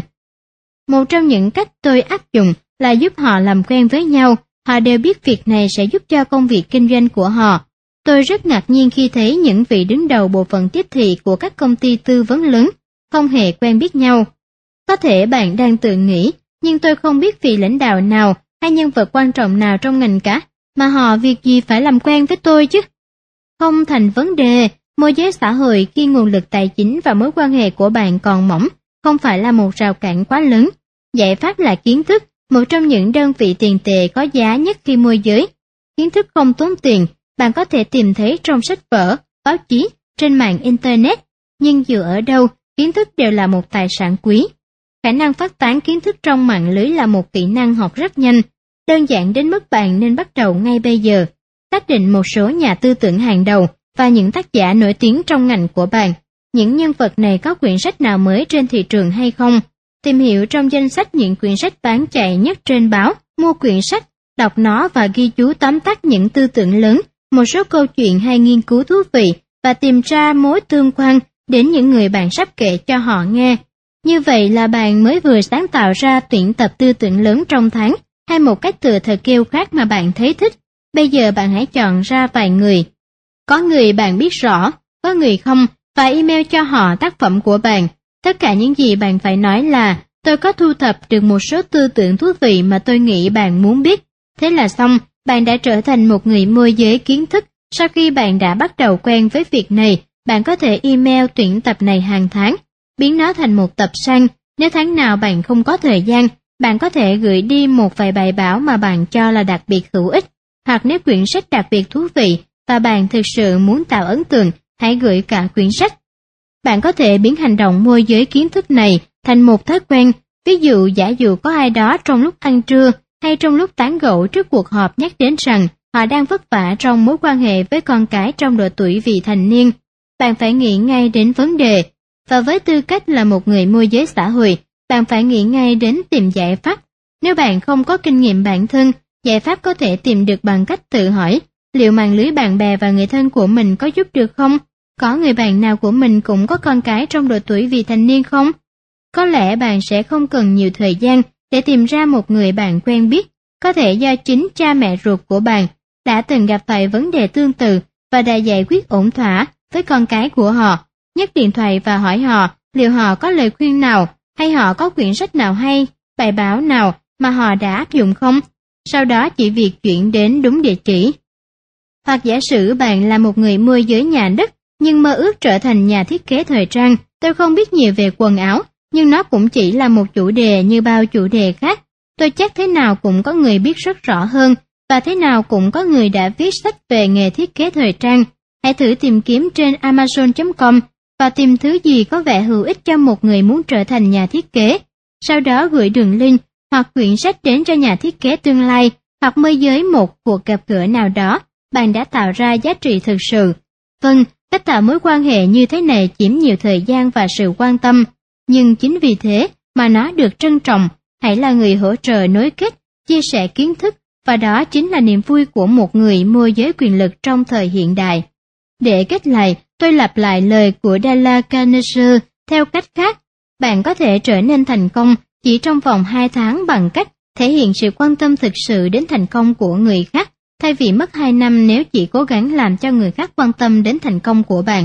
Một trong những cách tôi áp dụng là giúp họ làm quen với nhau, họ đều biết việc này sẽ giúp cho công việc kinh doanh của họ. Tôi rất ngạc nhiên khi thấy những vị đứng đầu bộ phận tiếp thị của các công ty tư vấn lớn không hề quen biết nhau. Có thể bạn đang tự nghĩ, nhưng tôi không biết vị lãnh đạo nào hay nhân vật quan trọng nào trong ngành cả, mà họ việc gì phải làm quen với tôi chứ? Không thành vấn đề, môi giới xã hội khi nguồn lực tài chính và mối quan hệ của bạn còn mỏng, không phải là một rào cản quá lớn. Giải pháp là kiến thức, một trong những đơn vị tiền tệ có giá nhất khi môi giới. Kiến thức không tốn tiền, bạn có thể tìm thấy trong sách vở, báo chí, trên mạng Internet. Nhưng dù ở đâu, kiến thức đều là một tài sản quý. Khả năng phát tán kiến thức trong mạng lưới là một kỹ năng học rất nhanh, đơn giản đến mức bạn nên bắt đầu ngay bây giờ. Xác định một số nhà tư tưởng hàng đầu và những tác giả nổi tiếng trong ngành của bạn. Những nhân vật này có quyển sách nào mới trên thị trường hay không? Tìm hiểu trong danh sách những quyển sách bán chạy nhất trên báo, mua quyển sách, đọc nó và ghi chú tóm tắt những tư tưởng lớn, một số câu chuyện hay nghiên cứu thú vị và tìm ra mối tương quan đến những người bạn sắp kể cho họ nghe. Như vậy là bạn mới vừa sáng tạo ra tuyển tập tư tưởng lớn trong tháng, hay một cách thừa thời kêu khác mà bạn thấy thích. Bây giờ bạn hãy chọn ra vài người. Có người bạn biết rõ, có người không, và email cho họ tác phẩm của bạn. Tất cả những gì bạn phải nói là, tôi có thu thập được một số tư tưởng thú vị mà tôi nghĩ bạn muốn biết. Thế là xong, bạn đã trở thành một người môi giới kiến thức. Sau khi bạn đã bắt đầu quen với việc này, bạn có thể email tuyển tập này hàng tháng, biến nó thành một tập san. Nếu tháng nào bạn không có thời gian, bạn có thể gửi đi một vài bài báo mà bạn cho là đặc biệt hữu ích. Hoặc nếu quyển sách đặc biệt thú vị và bạn thực sự muốn tạo ấn tượng, hãy gửi cả quyển sách. Bạn có thể biến hành động môi giới kiến thức này thành một thói quen. Ví dụ giả dụ có ai đó trong lúc ăn trưa hay trong lúc tán gẫu trước cuộc họp nhắc đến rằng họ đang vất vả trong mối quan hệ với con cái trong độ tuổi vị thành niên, bạn phải nghĩ ngay đến vấn đề. Và với tư cách là một người môi giới xã hội, bạn phải nghĩ ngay đến tìm giải pháp. Nếu bạn không có kinh nghiệm bản thân, giải pháp có thể tìm được bằng cách tự hỏi, liệu mạng lưới bạn bè và người thân của mình có giúp được không? Có người bạn nào của mình cũng có con cái trong độ tuổi vị thành niên không? Có lẽ bạn sẽ không cần nhiều thời gian để tìm ra một người bạn quen biết, có thể do chính cha mẹ ruột của bạn đã từng gặp phải vấn đề tương tự và đã giải quyết ổn thỏa với con cái của họ. Nhấc điện thoại và hỏi họ liệu họ có lời khuyên nào hay họ có quyển sách nào hay, bài báo nào mà họ đã áp dụng không? Sau đó chỉ việc chuyển đến đúng địa chỉ. Hoặc giả sử bạn là một người môi giới nhà đất nhưng mơ ước trở thành nhà thiết kế thời trang. Tôi không biết nhiều về quần áo, nhưng nó cũng chỉ là một chủ đề như bao chủ đề khác. Tôi chắc thế nào cũng có người biết rất rõ hơn, và thế nào cũng có người đã viết sách về nghề thiết kế thời trang. Hãy thử tìm kiếm trên Amazon.com và tìm thứ gì có vẻ hữu ích cho một người muốn trở thành nhà thiết kế. Sau đó gửi đường link hoặc quyển sách đến cho nhà thiết kế tương lai, hoặc môi giới một cuộc gặp gỡ nào đó. Bạn đã tạo ra giá trị thực sự. Vâng, cách tạo mối quan hệ như thế này chiếm nhiều thời gian và sự quan tâm, nhưng chính vì thế mà nó được trân trọng. Hãy là người hỗ trợ nối kết, chia sẻ kiến thức, và đó chính là niềm vui của một người môi giới quyền lực trong thời hiện đại. Để kết lại, tôi lặp lại lời của Dale Carnegie theo cách khác. Bạn có thể trở nên thành công chỉ trong vòng 2 tháng bằng cách thể hiện sự quan tâm thực sự đến thành công của người khác, thay vì mất 2 năm nếu chỉ cố gắng làm cho người khác quan tâm đến thành công của bạn.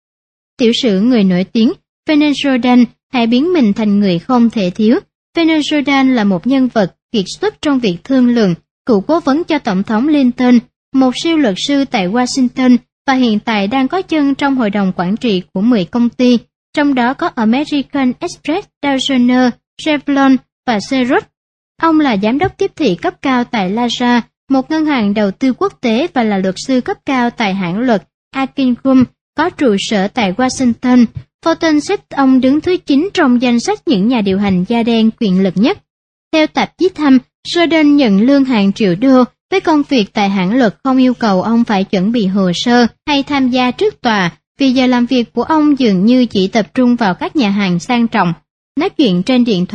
Tiểu sử người nổi tiếng, Vernon Jordan, hãy biến mình thành người không thể thiếu. Vernon Jordan là một nhân vật kiệt xuất trong việc thương lượng, cựu cố vấn cho Tổng thống Lincoln, một siêu luật sư tại Washington, và hiện tại đang có chân trong hội đồng quản trị của 10 công ty, trong đó có American Express, Dow Jones, Chevron và Xerox. Ông là giám đốc tiếp thị cấp cao tại Lazard, một ngân hàng đầu tư quốc tế, và là luật sư cấp cao tại hãng luật Akin Group, có trụ sở tại Washington. Fortune xếp ông đứng thứ 9 trong danh sách những nhà điều hành da đen quyền lực nhất. Theo tạp chí Time, Jordan nhận lương hàng triệu đô với công việc tại hãng luật không yêu cầu ông phải chuẩn bị hồ sơ hay tham gia trước tòa, vì giờ làm việc của ông dường như chỉ tập trung vào các nhà hàng sang trọng, nói chuyện trên điện thoại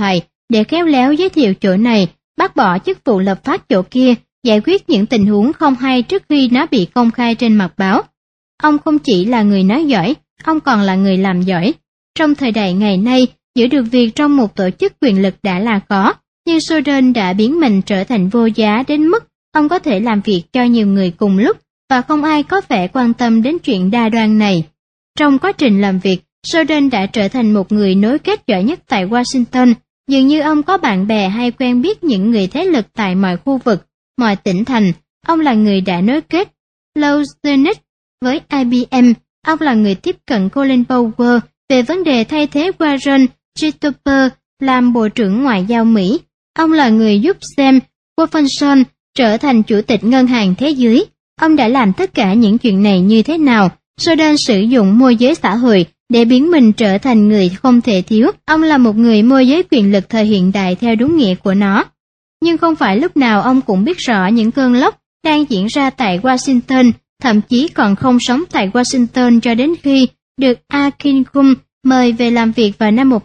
để khéo léo giới thiệu chỗ này, bác bỏ chức vụ lập pháp chỗ kia, giải quyết những tình huống không hay trước khi nó bị công khai trên mặt báo. Ông không chỉ là người nói giỏi, ông còn là người làm giỏi. Trong thời đại ngày nay, giữ được việc trong một tổ chức quyền lực đã là khó, nhưng Snowden đã biến mình trở thành vô giá đến mức ông có thể làm việc cho nhiều người cùng lúc và không ai có vẻ quan tâm đến chuyện đa đoan này. Trong quá trình làm việc, Snowden đã trở thành một người nối kết giỏi nhất tại Washington. Dường như ông có bạn bè hay quen biết những người thế lực tại mọi khu vực, mọi tỉnh thành. Ông là người đã nối kết Louis Steinitz với IBM. Ông là người tiếp cận Colin Powell về vấn đề thay thế Warren Christopher làm Bộ trưởng Ngoại giao Mỹ. Ông là người giúp Sam Wolfenson trở thành Chủ tịch Ngân hàng Thế giới. Ông đã làm tất cả những chuyện này như thế nào? Snowden sử dụng môi giới xã hội để biến mình trở thành người không thể thiếu. Ông là một người môi giới quyền lực thời hiện đại theo đúng nghĩa của nó. Nhưng không phải lúc nào ông cũng biết rõ những cơn lốc đang diễn ra tại Washington, thậm chí còn không sống tại Washington cho đến khi được Akinkum mời về làm việc vào năm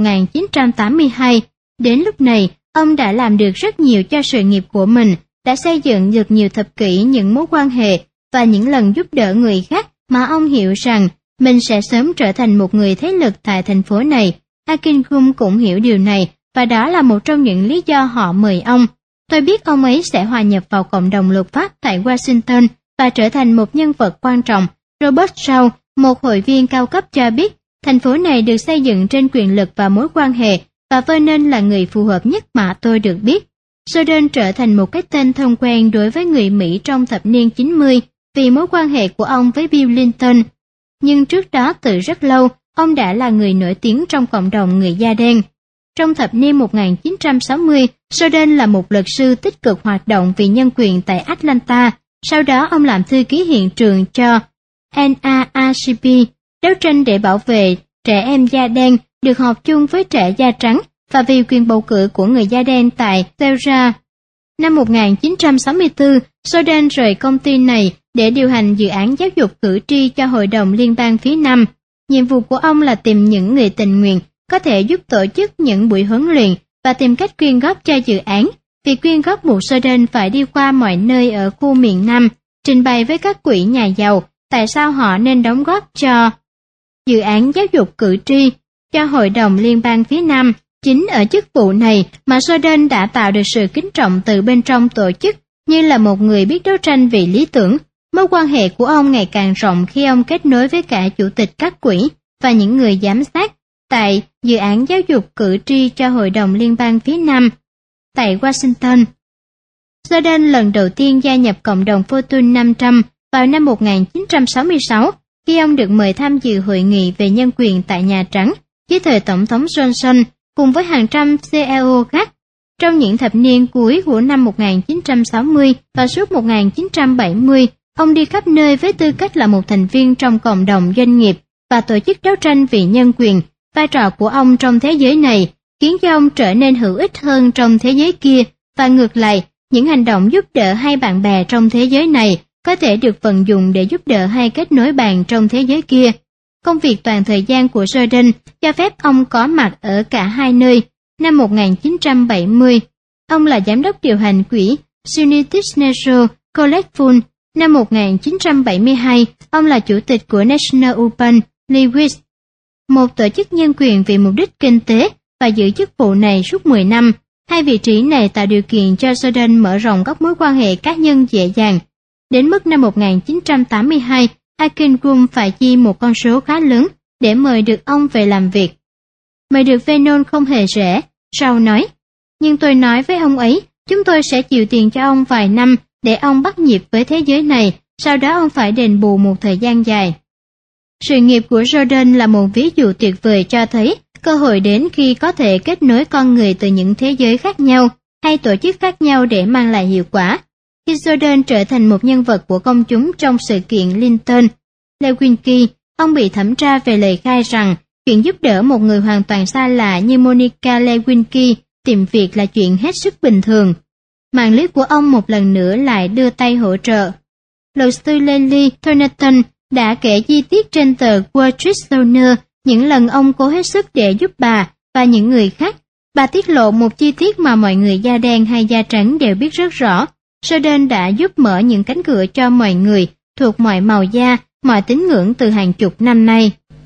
1982. Đến lúc này, ông đã làm được rất nhiều cho sự nghiệp của mình, đã xây dựng được nhiều thập kỷ những mối quan hệ và những lần giúp đỡ người khác mà ông hiểu rằng mình sẽ sớm trở thành một người thế lực tại thành phố này. Akinkum cũng hiểu điều này và đó là một trong những lý do họ mời ông. Tôi biết ông ấy sẽ hòa nhập vào cộng đồng luật pháp tại Washington và trở thành một nhân vật quan trọng. Robert Shaw, một hội viên cao cấp cho biết, thành phố này được xây dựng trên quyền lực và mối quan hệ và Vernon là người phù hợp nhất mà tôi được biết. Snowden trở thành một cái tên thân quen đối với người Mỹ trong thập niên 90 vì mối quan hệ của ông với Bill Clinton. Nhưng trước đó từ rất lâu, ông đã là người nổi tiếng trong cộng đồng người da đen. Trong thập niên 1960, Snowden là một luật sư tích cực hoạt động vì nhân quyền tại Atlanta. Sau đó ông làm thư ký hiện trường cho NAACP, đấu tranh để bảo vệ trẻ em da đen được học chung với trẻ da trắng và vì quyền bầu cử của người da đen tại Georgia. Năm 1964, Snowden rời công ty này để điều hành dự án giáo dục cử tri cho Hội đồng Liên bang phía Nam. Nhiệm vụ của ông là tìm những người tình nguyện có thể giúp tổ chức những buổi huấn luyện và tìm cách quyên góp cho dự án. Việc quyên góp buộc Snowden phải đi qua mọi nơi ở khu miền Nam, trình bày với các quỹ nhà giàu tại sao họ nên đóng góp cho dự án giáo dục cử tri cho Hội đồng Liên bang phía Nam. Chính ở chức vụ này mà Snowden đã tạo được sự kính trọng từ bên trong tổ chức, như là một người biết đấu tranh vì lý tưởng. Mối quan hệ của ông ngày càng rộng khi ông kết nối với cả chủ tịch các quỹ và những người giám sát tại dự án giáo dục cử tri cho Hội đồng Liên bang phía Nam tại Washington. Snowden lần đầu tiên gia nhập cộng đồng Fortune 500 vào năm 1966 khi ông được mời tham dự hội nghị về nhân quyền tại Nhà Trắng dưới thời Tổng thống Johnson cùng với hàng trăm CEO khác. Trong những thập niên cuối của năm 1960 và suốt 1970, ông đi khắp nơi với tư cách là một thành viên trong cộng đồng doanh nghiệp và tổ chức đấu tranh vì nhân quyền. Vai trò của ông trong thế giới này khiến cho ông trở nên hữu ích hơn trong thế giới kia, và ngược lại, những hành động giúp đỡ hai bạn bè trong thế giới này có thể được vận dụng để giúp đỡ hay kết nối bạn trong thế giới kia. Công việc toàn thời gian của Snowden cho phép ông có mặt ở cả hai nơi. Năm 1970, ông là giám đốc điều hành quỹ United Nations College Fund. Năm 1972, ông là chủ tịch của National Open League, một tổ chức nhân quyền vì mục đích kinh tế, và giữ chức vụ này suốt 10 năm. Hai vị trí này tạo điều kiện cho Snowden mở rộng các mối quan hệ cá nhân dễ dàng. Đến mức năm 1982, Akinkum phải chi một con số khá lớn để mời được ông về làm việc. Mời được Vernon không hề rẻ, Shaw nói. Nhưng tôi nói với ông ấy, chúng tôi sẽ chịu tiền cho ông vài năm để ông bắt nhịp với thế giới này, sau đó ông phải đền bù một thời gian dài. Sự nghiệp của Snowden là một ví dụ tuyệt vời cho thấy cơ hội đến khi có thể kết nối con người từ những thế giới khác nhau hay tổ chức khác nhau để mang lại hiệu quả. Khi Snowden trở thành một nhân vật của công chúng trong sự kiện Clinton Lewinsky, ông bị thẩm tra về lời khai rằng chuyện giúp đỡ một người hoàn toàn xa lạ như Monica Lewinsky tìm việc là chuyện hết sức bình thường. Mạng lưới của ông một lần nữa lại đưa tay hỗ trợ. Luật sư Leslie Thornton đã kể chi tiết trên tờ Wall Street Journal những lần ông cố hết sức để giúp bà và những người khác Bà tiết lộ một chi tiết mà mọi người da đen hay da trắng đều biết rất rõ. Jordan đã giúp mở những cánh cửa cho mọi người thuộc mọi màu da, mọi tín ngưỡng từ hàng chục năm nay.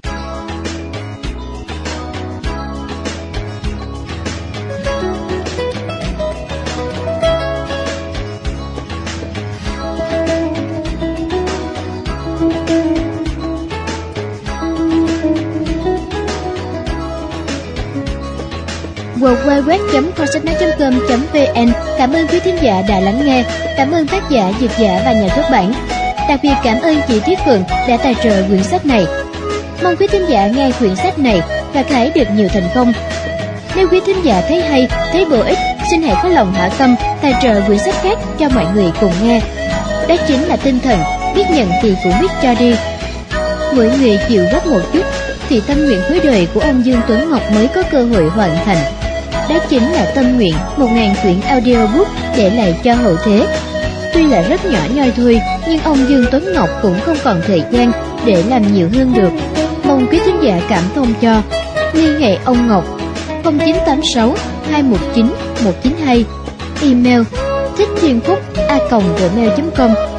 www.kho-sách-nói.com.vn. Cảm ơn quý thính giả đã lắng nghe. Cảm ơn tác giả, dịch giả và nhà xuất bản. Đặc biệt cảm ơn chị Tuyết Phượng đã tài trợ quyển sách này. Mong quý thính giả nghe quyển sách này và hãy được nhiều thành công. Nếu quý thính giả thấy hay, thấy bổ ích, xin hãy có lòng hảo tâm tài trợ quyển sách khác cho mọi người cùng nghe. Đó chính là tinh thần biết nhận thì cũng biết cho đi. Mỗi người chịu góp một chút thì tâm nguyện cuối đời của ông Dương Tuấn Ngọc mới có cơ hội hoàn thành. Đó chính là tâm nguyện 1000 quyển audiobook để lại cho hậu thế. Tuy là rất nhỏ nhoi thôi, nhưng ông Dương Tuấn Ngọc cũng không còn thời gian để làm nhiều hơn được. Mong quý thính giả cảm thông cho. Liên hệ ông Ngọc 0986 219 192. Email thicchthienphúc@gmail.com.